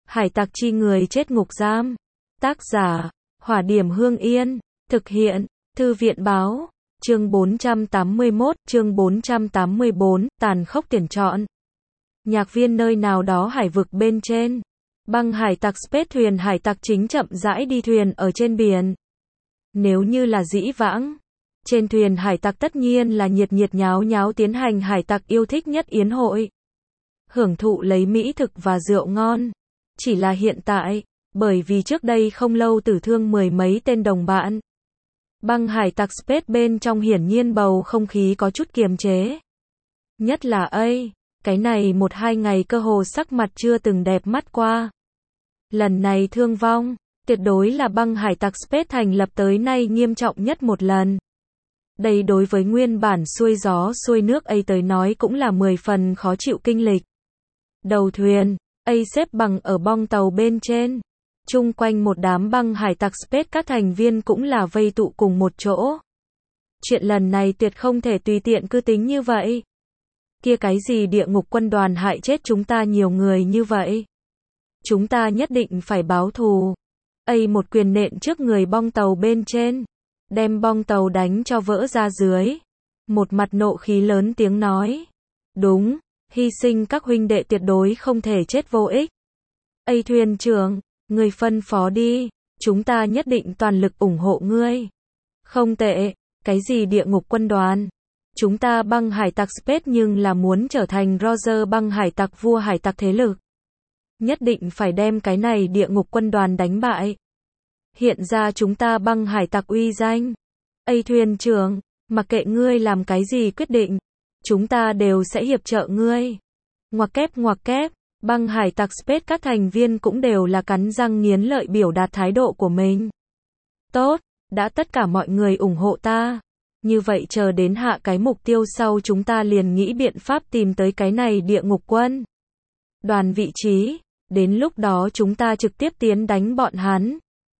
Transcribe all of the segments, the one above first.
Hải tặc chi người chết ngục giam. Tác giả, Hỏa Điểm Hương Yên. Thực hiện, Thư viện Báo. Chương 481, chương 484, tàn khốc tuyển chọn. Nhạc viên nơi nào đó hải vực bên trên. Băng hải tặc Space thuyền hải tặc chính chậm rãi đi thuyền ở trên biển. Nếu như là dĩ vãng, trên thuyền hải tặc tất nhiên là nhiệt nhiệt nháo nháo tiến hành hải tặc yêu thích nhất yến hội. Hưởng thụ lấy mỹ thực và rượu ngon. Chỉ là hiện tại, bởi vì trước đây không lâu tử thương mười mấy tên đồng bạn. Băng hải tặc Space bên trong hiển nhiên bầu không khí có chút kiềm chế. Nhất là cái này 1-2 ngày cơ hồ sắc mặt chưa từng đẹp mắt qua. Lần này thương vong, tuyệt đối là băng hải tặc Space thành lập tới nay nghiêm trọng nhất một lần. Đây đối với nguyên bản xuôi gió xuôi nước tới nói cũng là 10 phần khó chịu kinh lịch. Đầu thuyền, xếp bằng ở bong tàu bên trên. Chung quanh một đám băng hải tặc Space các thành viên cũng là vây tụ cùng một chỗ. Chuyện lần này tuyệt không thể tùy tiện cứ tính như vậy. Kia cái gì địa ngục quân đoàn hại chết chúng ta nhiều người như vậy. Chúng ta nhất định phải báo thù. Một quyền nện trước người bong tàu bên trên. Đem bong tàu đánh cho vỡ ra dưới. Một mặt nộ khí lớn tiếng nói. Đúng, hy sinh các huynh đệ tuyệt đối không thể chết vô ích. Thuyền trưởng, người phân phó đi, chúng ta nhất định toàn lực ủng hộ ngươi. Không tệ, cái gì địa ngục quân đoàn? Chúng ta băng hải tặc Space nhưng là muốn trở thành Roger băng hải tặc vua hải tặc thế lực. Nhất định phải đem cái này địa ngục quân đoàn đánh bại. Hiện ra chúng ta băng hải tặc uy danh. Thuyền trưởng, mặc kệ ngươi làm cái gì quyết định, chúng ta đều sẽ hiệp trợ ngươi. Ngoặc kép, băng hải tặc Space các thành viên cũng đều là cắn răng nghiến lợi biểu đạt thái độ của mình. Tốt, đã tất cả mọi người ủng hộ ta. Như vậy chờ đến hạ cái mục tiêu sau chúng ta liền nghĩ biện pháp tìm tới cái này địa ngục quân đoàn vị trí. Đến lúc đó chúng ta trực tiếp tiến đánh bọn hắn.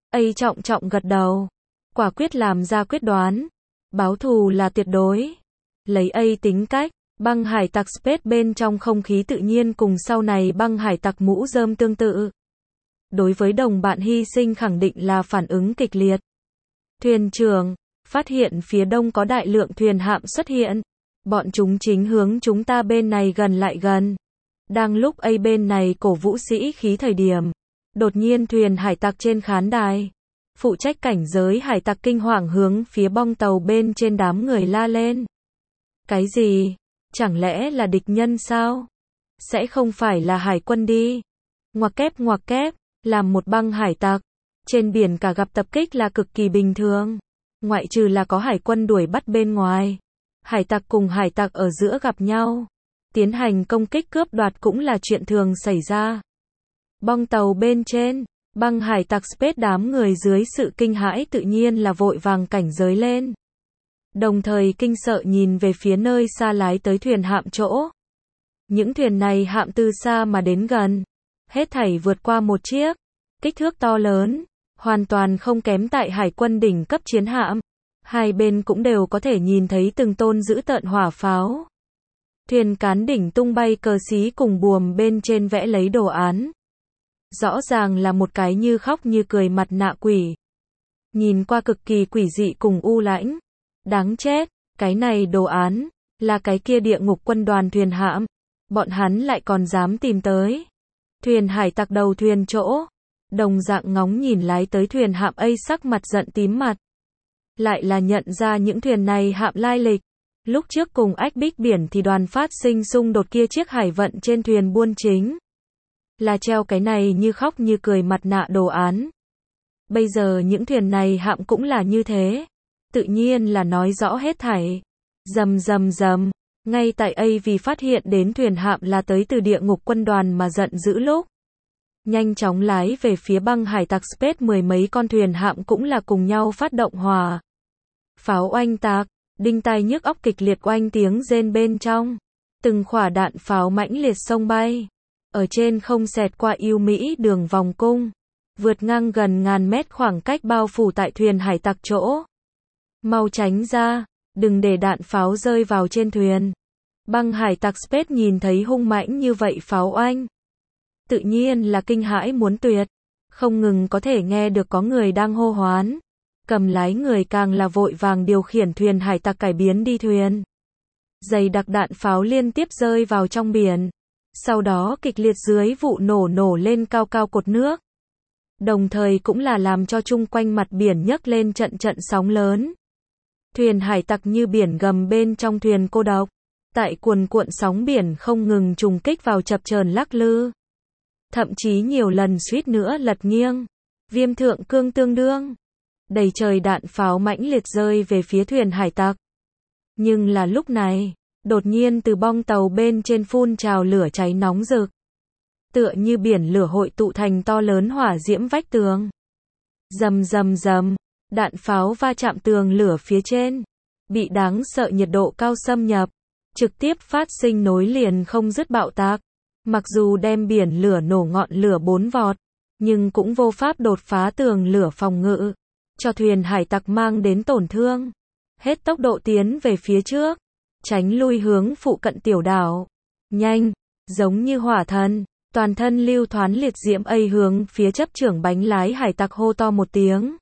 Trọng gật đầu. Quả quyết làm ra quyết đoán. Báo thù là tuyệt đối. Lấy tính cách, băng hải tặc Space bên trong không khí tự nhiên cùng sau này băng hải tặc mũ rơm tương tự. Đối với đồng bạn hy sinh khẳng định là phản ứng kịch liệt. Thuyền trưởng, phát hiện phía đông có đại lượng thuyền hạm xuất hiện. Bọn chúng chính hướng chúng ta bên này gần lại gần. Đang lúc bên này cổ vũ sĩ khí thời điểm. Đột nhiên thuyền hải tặc trên khán đài. Phụ trách cảnh giới hải tặc kinh hoàng hướng phía bong tàu bên trên đám người la lên. Cái gì? Chẳng lẽ là địch nhân sao? Sẽ không phải là hải quân đi. Ngoặc kép, làm một băng hải tặc. Trên biển cả gặp tập kích là cực kỳ bình thường. Ngoại trừ là có hải quân đuổi bắt bên ngoài. Hải tặc cùng hải tặc ở giữa gặp nhau. Tiến hành công kích cướp đoạt cũng là chuyện thường xảy ra. Bong tàu bên trên, băng hải tặc Space đám người dưới sự kinh hãi tự nhiên là vội vàng cảnh giới lên. Đồng thời kinh sợ nhìn về phía nơi xa lái tới thuyền hạm chỗ. Những thuyền này hạm từ xa mà đến gần. Hết thảy vượt qua một chiếc. Kích thước to lớn. Hoàn toàn không kém tại hải quân đỉnh cấp chiến hạm. Hai bên cũng đều có thể nhìn thấy từng tôn dữ tợn hỏa pháo. Thuyền cán đỉnh tung bay cờ xí cùng buồm bên trên vẽ lấy đồ án. Rõ ràng là một cái như khóc như cười mặt nạ quỷ. Nhìn qua cực kỳ quỷ dị cùng u lãnh. Đáng chết, cái này đồ án, là cái kia địa ngục quân đoàn thuyền hạm. Bọn hắn lại còn dám tìm tới. Thuyền hải tặc đầu thuyền chỗ. Đồng dạng ngóng nhìn lái tới thuyền hạm sắc mặt giận tím mặt. Lại là nhận ra những thuyền này hạm lai lịch. Lúc trước cùng ách bích biển thì đoàn phát sinh xung đột kia chiếc hải vận trên thuyền buôn chính. Là treo cái này như khóc như cười mặt nạ đồ án. Bây giờ những thuyền này hạm cũng là như thế. Tự nhiên là nói rõ hết thảy. Rầm. Ngay tại vì phát hiện đến thuyền hạm là tới từ địa ngục quân đoàn mà giận dữ lúc. Nhanh chóng lái về phía băng hải tặc Space mười mấy con thuyền hạm cũng là cùng nhau phát động hỏa. Pháo oanh tạc, đinh tai nhức óc kịch liệt oanh tiếng rên bên trong. Từng khỏa đạn pháo mãnh liệt xông bay. Ở trên không xẹt qua yêu Mỹ đường vòng cung. Vượt ngang gần ngàn mét khoảng cách bao phủ tại thuyền hải tặc chỗ. Mau tránh ra, đừng để đạn pháo rơi vào trên thuyền. Băng hải tặc Space nhìn thấy hung mãnh như vậy pháo oanh. tự nhiên là kinh hãi muốn tuyệt, không ngừng có thể nghe được có người đang hô hoán. Cầm lái người càng là vội vàng điều khiển thuyền hải tặc cải biến đi thuyền. Dày đặc đạn pháo liên tiếp rơi vào trong biển. Sau đó kịch liệt dưới vụ nổ lên cao cao cột nước. Đồng thời cũng là làm cho chung quanh mặt biển nhấc lên trận trận sóng lớn. Thuyền hải tặc như biển gầm bên trong thuyền cô độc. Tại cuồn cuộn sóng biển không ngừng trùng kích vào chập chờn lắc lư. Thậm chí nhiều lần suýt nữa lật nghiêng. Viêm thượng cương tương đương. Đầy trời đạn pháo mãnh liệt rơi về phía thuyền hải tặc. Nhưng là lúc này, đột nhiên từ bong tàu bên trên phun trào lửa cháy nóng rực. Tựa như biển lửa hội tụ thành to lớn hỏa diễm vách tường. Rầm rầm rầm, đạn pháo va chạm tường lửa phía trên. Bị đáng sợ nhiệt độ cao xâm nhập. Trực tiếp phát sinh nối liền không dứt bạo tạc. Mặc dù đem biển lửa nổ ngọn lửa 4 vọt, nhưng cũng vô pháp đột phá tường lửa phòng ngự. Cho thuyền hải tặc mang đến tổn thương. Hết tốc độ tiến về phía trước. Tránh lui hướng phụ cận tiểu đảo. Nhanh, giống như hỏa thần. Toàn thân lưu thoán liệt diễm hướng phía chấp trưởng bánh lái hải tặc hô to một tiếng.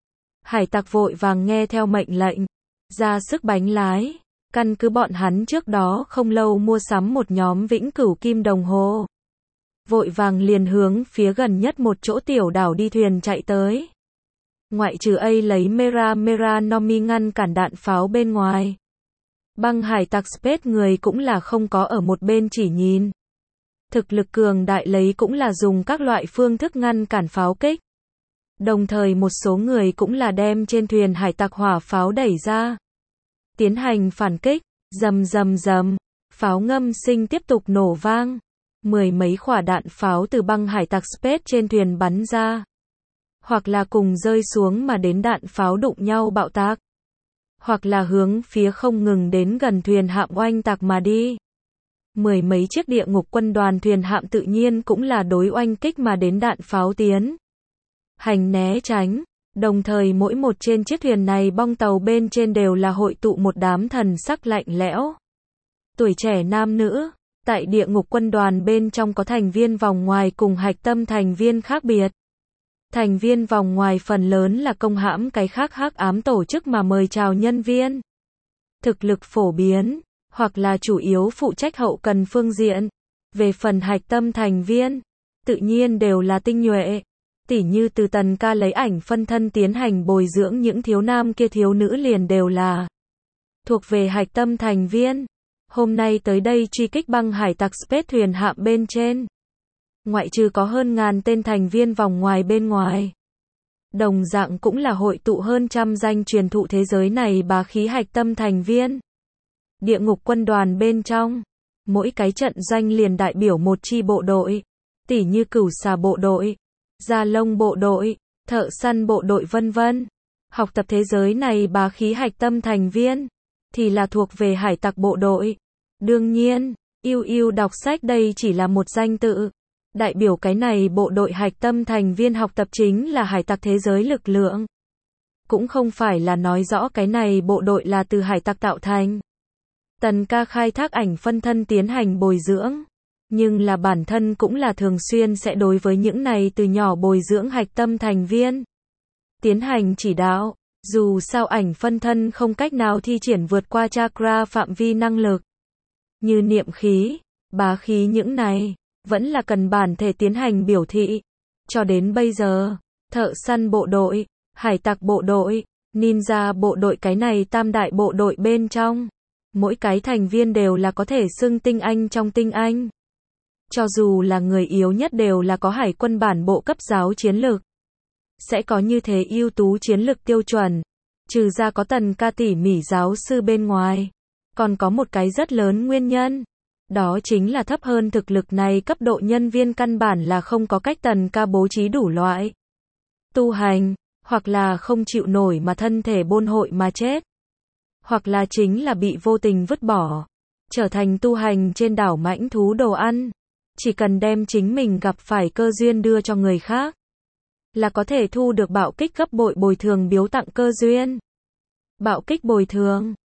Hải tặc vội vàng nghe theo mệnh lệnh. Ra sức bánh lái. Căn cứ bọn hắn trước đó không lâu mua sắm một nhóm vĩnh cửu kim đồng hồ. Vội vàng liền hướng phía gần nhất một chỗ tiểu đảo đi thuyền chạy tới. Ngoại trừ lấy Mera Nomi ngăn cản đạn pháo bên ngoài. Băng hải tặc Space người cũng là không có ở một bên chỉ nhìn. Thực lực cường đại lấy cũng là dùng các loại phương thức ngăn cản pháo kích. Đồng thời một số người cũng là đem trên thuyền hải tặc hỏa pháo đẩy ra. Tiến hành phản kích, rầm rầm rầm, pháo ngâm sinh tiếp tục nổ vang. Mười mấy quả đạn pháo từ băng hải tặc Space trên thuyền bắn ra. Hoặc là cùng rơi xuống mà đến đạn pháo đụng nhau bạo tạc. Hoặc là hướng phía không ngừng đến gần thuyền hạm oanh tạc mà đi. Mười mấy chiếc địa ngục quân đoàn thuyền hạm tự nhiên cũng là đối oanh kích mà đến đạn pháo tiến hành né tránh. Đồng thời mỗi một trên chiếc thuyền này bong tàu bên trên đều là hội tụ một đám thần sắc lạnh lẽo. Tuổi trẻ nam nữ. Tại địa ngục quân đoàn bên trong có thành viên vòng ngoài cùng hạch tâm thành viên khác biệt. Thành viên vòng ngoài phần lớn là công hãm cái khác hắc ám tổ chức mà mời chào nhân viên. Thực lực phổ biến, hoặc là chủ yếu phụ trách hậu cần phương diện. Về phần hạch tâm thành viên, tự nhiên đều là tinh nhuệ. Tỉ như từ Tần Ca lấy ảnh phân thân tiến hành bồi dưỡng những thiếu nam kia thiếu nữ liền đều là thuộc về hạch tâm thành viên. Hôm nay tới đây truy kích băng hải tặc Space thuyền hạm bên trên. Ngoại trừ có hơn 1000 tên thành viên vòng ngoài bên ngoài. Đồng dạng cũng là hội tụ hơn trăm danh truyền thụ thế giới này bá khí hạch tâm thành viên. Địa ngục quân đoàn bên trong, mỗi cái trận doanh liền đại biểu một chi bộ đội. Tỉ như cửu xà bộ đội, gia lông bộ đội, thợ săn bộ đội vân vân. Học tập thế giới này bá khí hạch tâm thành viên, thì là thuộc về hải tặc bộ đội. Đương nhiên, yêu đọc sách đây chỉ là một danh tự. Đại biểu cái này bộ đội hạch tâm thành viên học tập chính là hải tặc thế giới lực lượng. Cũng không phải là nói rõ cái này bộ đội là từ hải tặc tạo thành. Tần Ca khai thác ảnh phân thân tiến hành bồi dưỡng. Nhưng là bản thân cũng là thường xuyên sẽ đối với những này từ nhỏ bồi dưỡng hạch tâm thành viên. Tiến hành chỉ đạo. Dù sao ảnh phân thân không cách nào thi triển vượt qua chakra phạm vi năng lực. Như niệm khí, bá khí những này. Vẫn là cần bản thể tiến hành biểu thị. Cho đến bây giờ, thợ săn bộ đội, hải tặc bộ đội, ninja bộ đội cái này tam đại bộ đội bên trong. Mỗi cái thành viên đều là có thể xưng tinh anh trong tinh anh. Cho dù là người yếu nhất đều là có hải quân bản bộ cấp giáo chiến lược. Sẽ có như thế ưu tú chiến lược tiêu chuẩn. Trừ ra có Tần Ca tỉ mỉ giáo sư bên ngoài. Còn có một cái rất lớn nguyên nhân. Đó chính là thấp hơn thực lực này cấp độ nhân viên căn bản là không có cách Tần Ca bố trí đủ loại tu hành, hoặc là không chịu nổi mà thân thể bôn hội mà chết, hoặc là chính là bị vô tình vứt bỏ, trở thành tu hành trên đảo mãnh thú đồ ăn. Chỉ cần đem chính mình gặp phải cơ duyên đưa cho người khác, là có thể thu được bạo kích gấp bội bồi thường biếu tặng cơ duyên. Bạo kích bồi thường